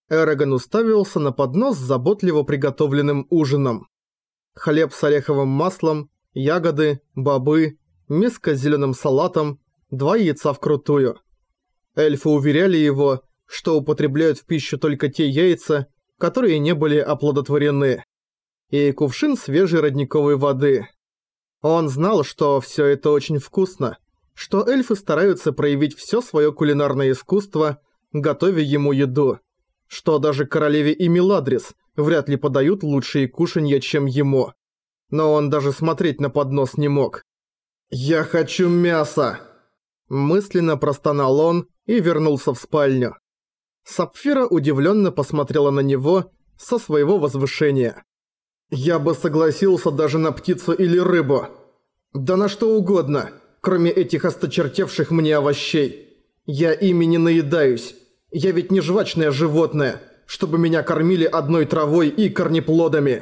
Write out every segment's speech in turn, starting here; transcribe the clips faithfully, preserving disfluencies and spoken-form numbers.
Эрагон уставился на поднос с заботливо приготовленным ужином. Хлеб с ореховым маслом, ягоды, бобы, миска с зеленым салатом, два яйца вкрутую. Эльфы уверяли его, что употребляют в пищу только те яйца, которые не были оплодотворены, и кувшин свежей родниковой воды. Он знал, что все это очень вкусно, что эльфы стараются проявить все свое кулинарное искусство, готовя ему еду, что даже королеве и Меладрис вряд ли подают лучшие кушанья, чем ему. Но он даже смотреть на поднос не мог. «Я хочу мяса!» Мысленно простонал он и вернулся в спальню. Сапфира удивленно посмотрела на него со своего возвышения. «Я бы согласился даже на птицу или рыбу. Да на что угодно, кроме этих осточертевших мне овощей. Я ими не наедаюсь. Я ведь не жвачное животное, чтобы меня кормили одной травой и корнеплодами».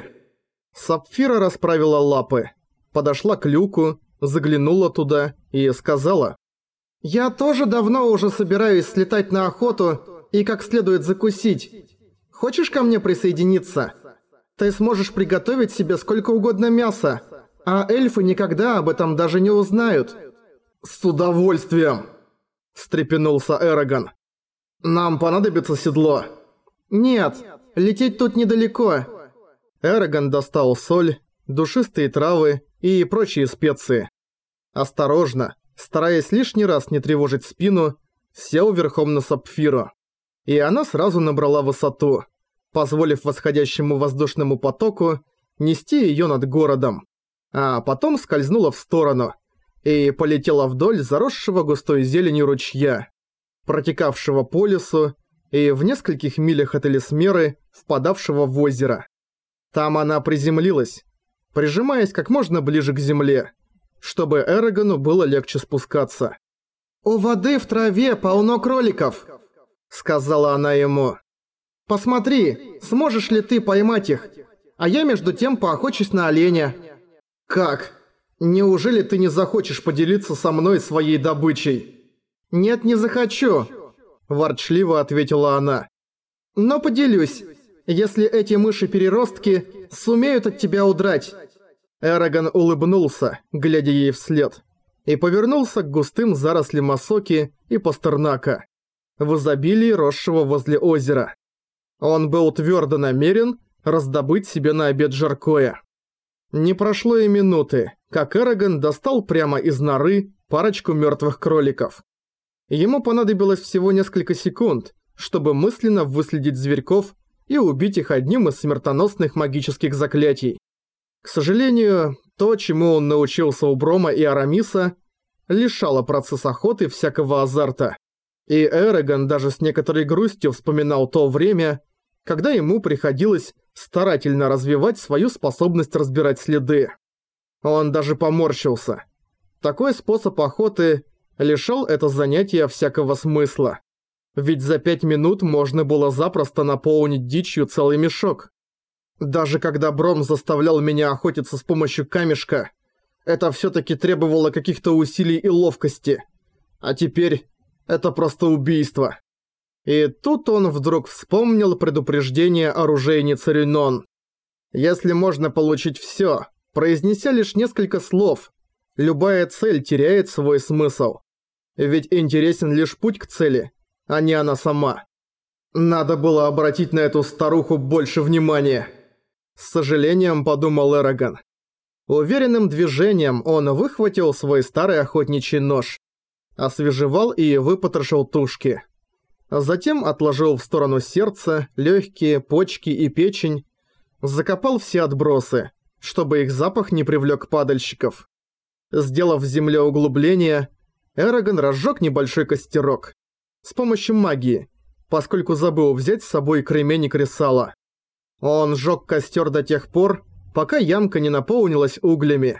Сапфира расправила лапы, подошла к люку, заглянула туда и сказала: «Я тоже давно уже собираюсь слетать на охоту и как следует закусить. Хочешь ко мне присоединиться? Ты сможешь приготовить себе сколько угодно мяса, а эльфы никогда об этом даже не узнают». «С удовольствием!» – встрепенулся Эрагон. «Нам понадобится седло?» «Нет, лететь тут недалеко». Эрагон достал соль, душистые травы и прочие специи. Осторожно, стараясь лишний раз не тревожить спину, сел верхом на Сапфиру. И она сразу набрала высоту, позволив восходящему воздушному потоку нести её над городом, а потом скользнула в сторону и полетела вдоль заросшего густой зеленью ручья, протекавшего по лесу и в нескольких милях от Элисмеры, впадавшего в озеро. Там она приземлилась, прижимаясь как можно ближе к земле, чтобы Эрагону было легче спускаться. «У воды в траве полно кроликов», — сказала она ему. «Посмотри, сможешь ли ты поймать их, а я между тем поохочусь на оленя». «Как? Неужели ты не захочешь поделиться со мной своей добычей?» «Нет, не захочу», – ворчливо ответила она. «Но поделюсь, если эти мыши-переростки сумеют от тебя удрать». Эрагон улыбнулся, глядя ей вслед, и повернулся к густым зарослям осоки и пастернака, в изобилии росшего возле озера. Он был твердо намерен раздобыть себе на обед жаркое. Не прошло и минуты, как Эрагон достал прямо из норы парочку мертвых кроликов. Ему понадобилось всего несколько секунд, чтобы мысленно выследить зверьков и убить их одним из смертоносных магических заклятий. К сожалению, то, чему он научился у Брома и Арамиса, лишало процесс охоты всякого азарта. И Эрагон даже с некоторой грустью вспоминал то время, когда ему приходилось старательно развивать свою способность разбирать следы. Он даже поморщился. Такой способ охоты лишал это занятие всякого смысла. Ведь за пять минут можно было запросто наполнить дичью целый мешок. Даже когда Бром заставлял меня охотиться с помощью камешка, это всё-таки требовало каких-то усилий и ловкости. А теперь это просто убийство. И тут он вдруг вспомнил предупреждение оружейницы Рюнон. Если можно получить всё, произнеся лишь несколько слов, любая цель теряет свой смысл. Ведь интересен лишь путь к цели, а не она сама. Надо было обратить на эту старуху больше внимания. С сожалением подумал Эрагон. Уверенным движением он выхватил свой старый охотничий нож, освежевал и выпотрошил тушки. Затем отложил в сторону сердце, легкие, почки и печень, закопал все отбросы, чтобы их запах не привлек падальщиков. Сделав в земле углубление, Эрагон разжег небольшой костерок с помощью магии, поскольку забыл взять с собой кремень и кресало. Он сжег костер до тех пор, пока ямка не наполнилась углями.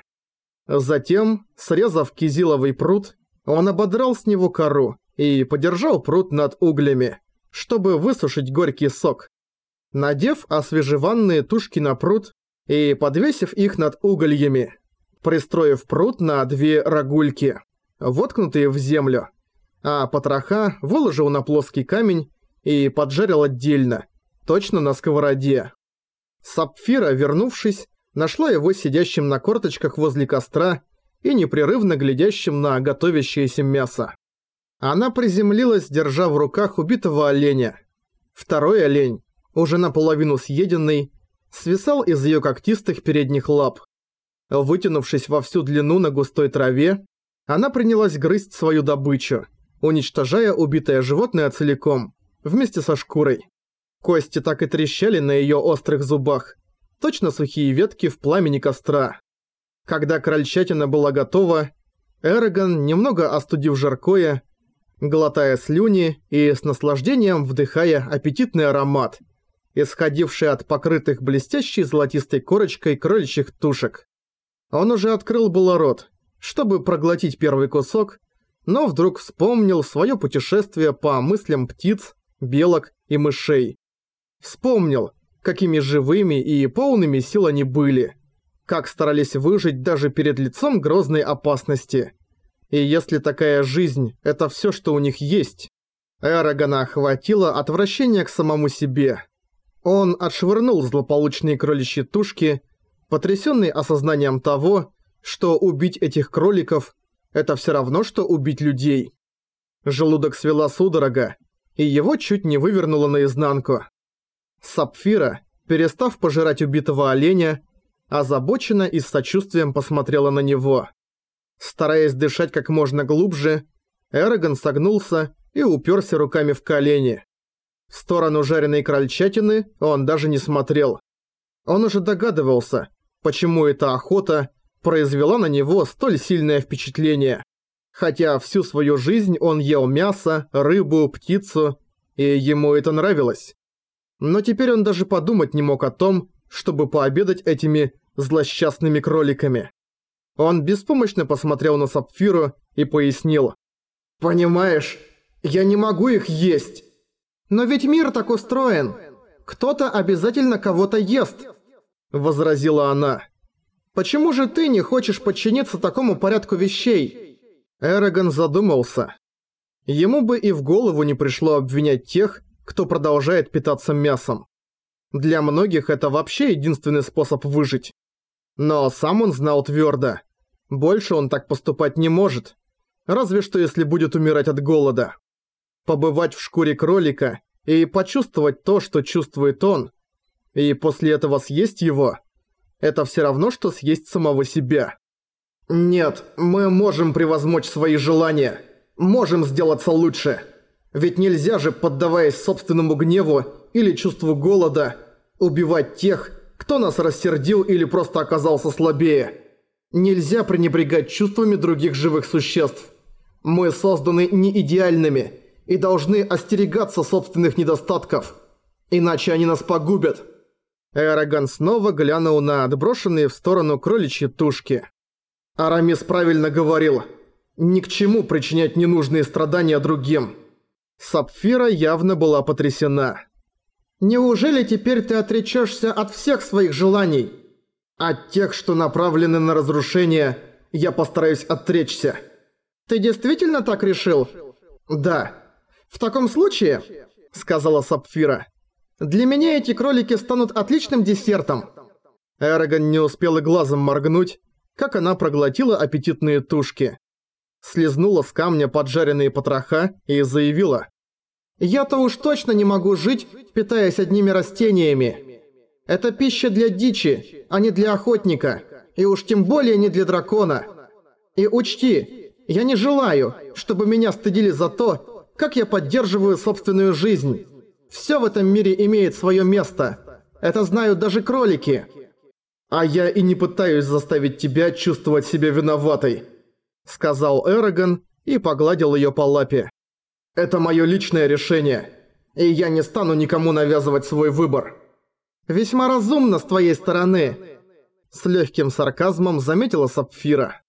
Затем, срезав кизиловый прут, он ободрал с него кору и подержал прут над углями, чтобы высушить горький сок. Надев освежеванные тушки на прут и подвесив их над угольями, пристроив прут на две рогульки, воткнутые в землю, а потроха выложил на плоский камень и поджарил отдельно, точно на сковороде. Сапфира, вернувшись, нашла его сидящим на корточках возле костра и непрерывно глядящим на готовящееся мясо. Она приземлилась, держа в руках убитого оленя. Второй олень, уже наполовину съеденный, свисал из ее когтистых передних лап. Вытянувшись во всю длину на густой траве, она принялась грызть свою добычу, уничтожая убитое животное целиком, вместе со шкурой. Кости так и трещали на ее острых зубах, точно сухие ветки в пламени костра. Когда крольчатина была готова, Эрагон, немного остудив жаркое, глотая слюни и с наслаждением вдыхая аппетитный аромат, исходивший от покрытых блестящей золотистой корочкой кроличьих тушек. Он уже открыл было рот, чтобы проглотить первый кусок, но вдруг вспомнил свое путешествие по мыслям птиц, белок и мышей. Вспомнил, какими живыми и полными сил они были, как старались выжить даже перед лицом грозной опасности. И если такая жизнь – это все, что у них есть, Эрагона охватило отвращение к самому себе. Он отшвырнул злополучные кроличьи тушки, потрясенный осознанием того, что убить этих кроликов – это все равно, что убить людей. Желудок свела судорога, и его чуть не вывернуло наизнанку. Сапфира, перестав пожирать убитого оленя, озабоченно и с сочувствием посмотрела на него. Стараясь дышать как можно глубже, Эрагон согнулся и уперся руками в колени. В сторону жареной крольчатины он даже не смотрел. Он уже догадывался, почему эта охота произвела на него столь сильное впечатление. Хотя всю свою жизнь он ел мясо, рыбу, птицу, и ему это нравилось. Но теперь он даже подумать не мог о том, чтобы пообедать этими злосчастными кроликами. Он беспомощно посмотрел на Сапфиру и пояснил. «Понимаешь, я не могу их есть. Но ведь мир так устроен. Кто-то обязательно кого-то ест», — возразила она. «Почему же ты не хочешь подчиниться такому порядку вещей?» Эрагон задумался. Ему бы и в голову не пришло обвинять тех, кто продолжает питаться мясом. Для многих это вообще единственный способ выжить. Но сам он знал твердо. Больше он так поступать не может. Разве что если будет умирать от голода. Побывать в шкуре кролика и почувствовать то, что чувствует он, и после этого съесть его, это все равно, что съесть самого себя. Нет, мы можем превозмочь свои желания. Можем сделаться лучше. Ведь нельзя же, поддаваясь собственному гневу или чувству голода, убивать тех, кто нас рассердил или просто оказался слабее. Нельзя пренебрегать чувствами других живых существ. Мы созданы не идеальными и должны остерегаться собственных недостатков, иначе они нас погубят. Эрагон снова глянул на отброшенные в сторону кроличьи тушки. Арамис правильно говорил, ни к чему причинять ненужные страдания другим. Сапфира явно была потрясена. «Неужели теперь ты отречешься от всех своих желаний? От тех, что направлены на разрушение, я постараюсь отречься». «Ты действительно так решил?» «Да». «В таком случае», — сказала Сапфира, — «для меня эти кролики станут отличным десертом». Эрагон не успел и глазом моргнуть, как она проглотила аппетитные тушки. Слизнула с камня поджаренные потроха и заявила. «Я-то уж точно не могу жить, питаясь одними растениями. Это пища для дичи, а не для охотника, и уж тем более не для дракона. И учти, я не желаю, чтобы меня стыдили за то, как я поддерживаю собственную жизнь. Все в этом мире имеет свое место. Это знают даже кролики. А я и не пытаюсь заставить тебя чувствовать себя виноватой», — сказал Эрагон и погладил ее по лапе. «Это мое личное решение, и я не стану никому навязывать свой выбор». «Весьма разумно с твоей стороны», — с легким сарказмом заметила Сапфира.